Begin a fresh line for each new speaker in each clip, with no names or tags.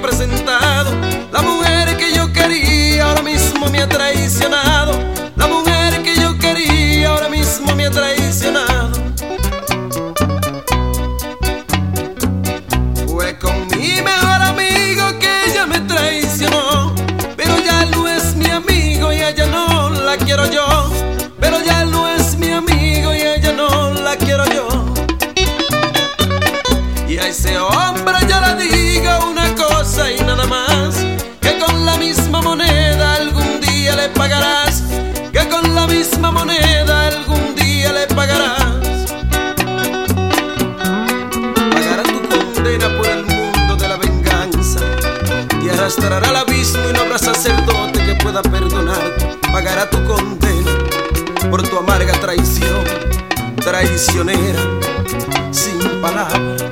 presentado. La mujer que yo quería ahora mismo me ha traicionado. La mujer que yo quería ahora mismo me ha traicionado. Fue con mi mejor amigo que ella me traicionó, pero ya no es mi amigo y ella no la quiero yo. Pero ya no es mi amigo y ella no la quiero yo. Y a ese hombre yo le digo una cosa y nada más, que con la misma moneda algún día le pagarás. Que con la misma moneda algún día le pagarás. Pagará tu condena por el mundo de la venganza. Te arrastrará al abismo y no habrá sacerdote que pueda perdonarte. Pagará tu condena por tu amarga traición, traicionera, sin palabras.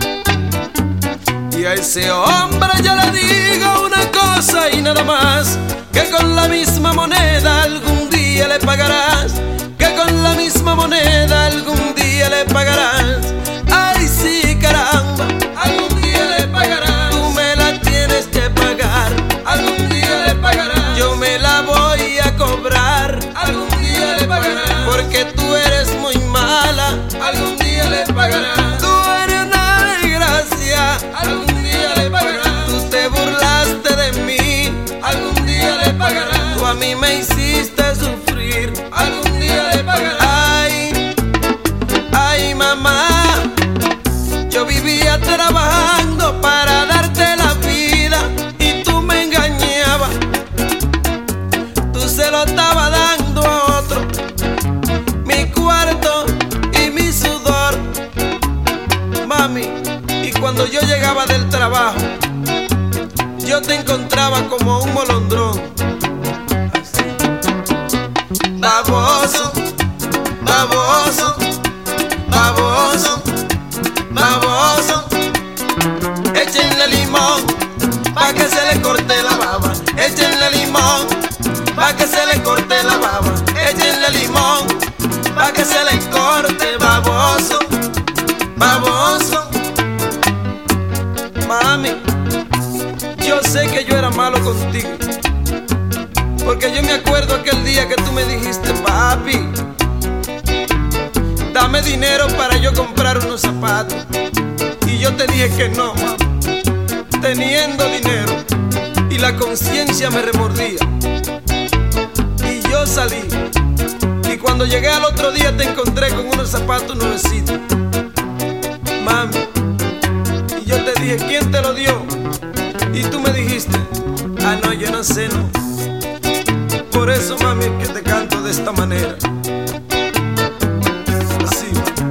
Y a ese hombre yo le digo una cosa y nada más, que con la misma moneda algún día le pagarás. Que con la misma moneda algún día le pagarás. Ay sí, caramba, algún día le pagarás. Tú me la tienes que pagar, algún día le pagarás. Yo me la voy a cobrar, algún día le pagarás. Porque tú eres muy mala, algún día le pagarás. Tú eres una desgracia, algún día le pagarás. Tú te burlaste de mí, algún día le pagarás. Tú a mí me hiciste sufrir, algún día le pagarás. Ay, ay mamá, yo vivía trabajando para darte la vida y tú me engañabas. Tú se lo estabas dando a otro, mi cuarto y mi sudor, mami. Y cuando yo llegaba del trabajo, yo te encontraba como un molondrón. Baboso, baboso, baboso, baboso. Échenle limón pa' que se le corte la baba. Échenle limón pa' que se le corte la baba. Échenle limón pa' que se le corte, baboso, baboso. Mami, yo sé que yo era malo contigo, porque yo me acuerdo aquel día que tú me dijiste: papi, dame dinero para yo comprar unos zapatos. Y yo te dije que no, teniendo dinero, y la conciencia me remordía. Y yo salí, y cuando llegué al otro día te encontré con unos zapatos nuevecitos, mami. Y yo te dije: ¿quién te lo dio? Y tú me dijiste: ah, no, yo no sé, no. Por eso, mami, es que te canto de esta manera. Así.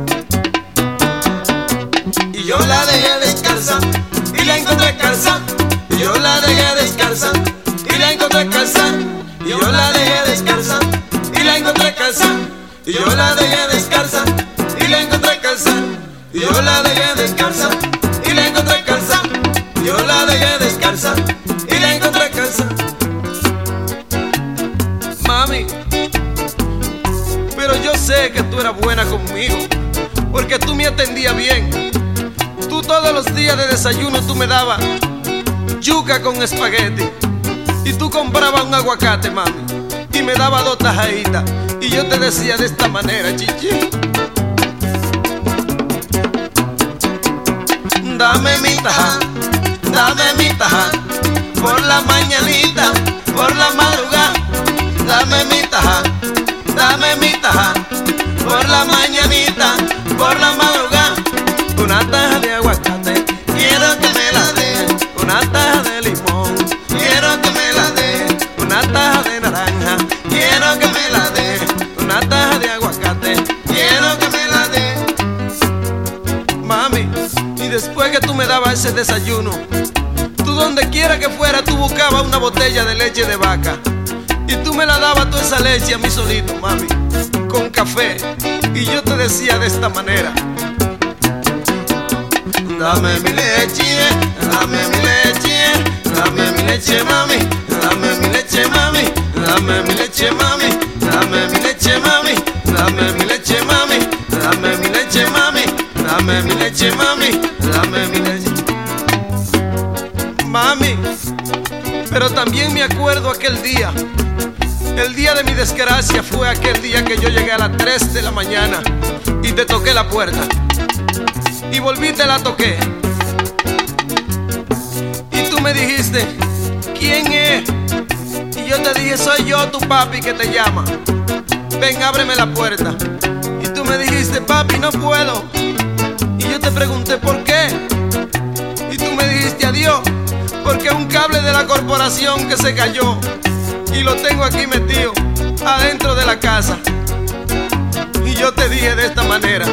Y yo la dejé descalza y la encontré calza. Y yo la dejé descalza y la encontré calza. Y yo la dejé descalza y la encontré calza. Y yo la dejé descalza y la encontré calza. Y yo la dejé descalza y la encontré calza. Y yo la dejé descalza y la encontré calza. Mami, pero yo sé que tú eras buena conmigo, porque tú me atendías bien. Tú todos los días de desayuno tú me dabas yuca con espagueti, y tú comprabas un aguacate, mami, y me dabas 2 tajaditas. Y yo te decía de esta manera: chichi, dame mi taja, dame mi taja, por la mañanita, por la madrugada. Dame mi taja, dame mi taja, por la mañanita, por la madrugada. Una taja de aguacate, quiero que me la dé. Una taja de limón, quiero que me la dé. Una taja de naranja, quiero que me la dé. Una taja de aguacate, quiero que me la dé. Mami, y después que tú me dabas ese desayuno, tú donde quiera que fuera, tú buscabas una botella de leche de vaca. Y tú me la dabas toda esa leche a mí solito, mami, con café. Y yo te decía de esta manera: dame mi leche, dame mi leche, dame mi leche, mami, dame mi leche, mami, dame mi leche, mami, dame mi leche, mami, dame mi leche, mami, dame mi leche, mami, dame mi leche, mami, dame mi leche, mami. Pero también me acuerdo aquel día. El día de mi desgracia fue aquel día que yo llegué a las 3 de la mañana y te toqué la puerta. Y volví y te la toqué. Y tú me dijiste, ¿quién es? Y yo te dije, soy yo, tu papi, que te llama. Ven, ábreme la puerta. Y tú me dijiste, papi, no puedo. Y yo te pregunté, ¿por qué? Y tú me dijiste, adiós, porque es un cable de la corporación que se cayó y lo tengo aquí metido adentro de la casa. Y yo te dije de esta manera,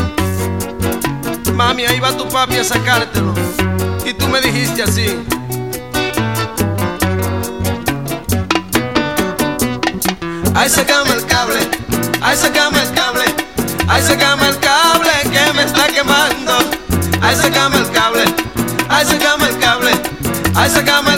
mami, ahí va tu papi a sacártelo. Y tú me dijiste así, ay, sácame el cable, ay, sácame el cable, ay, sácame el cable que me está quemando. Ay, sácame el cable, ay, sácame el cable, ay, sácame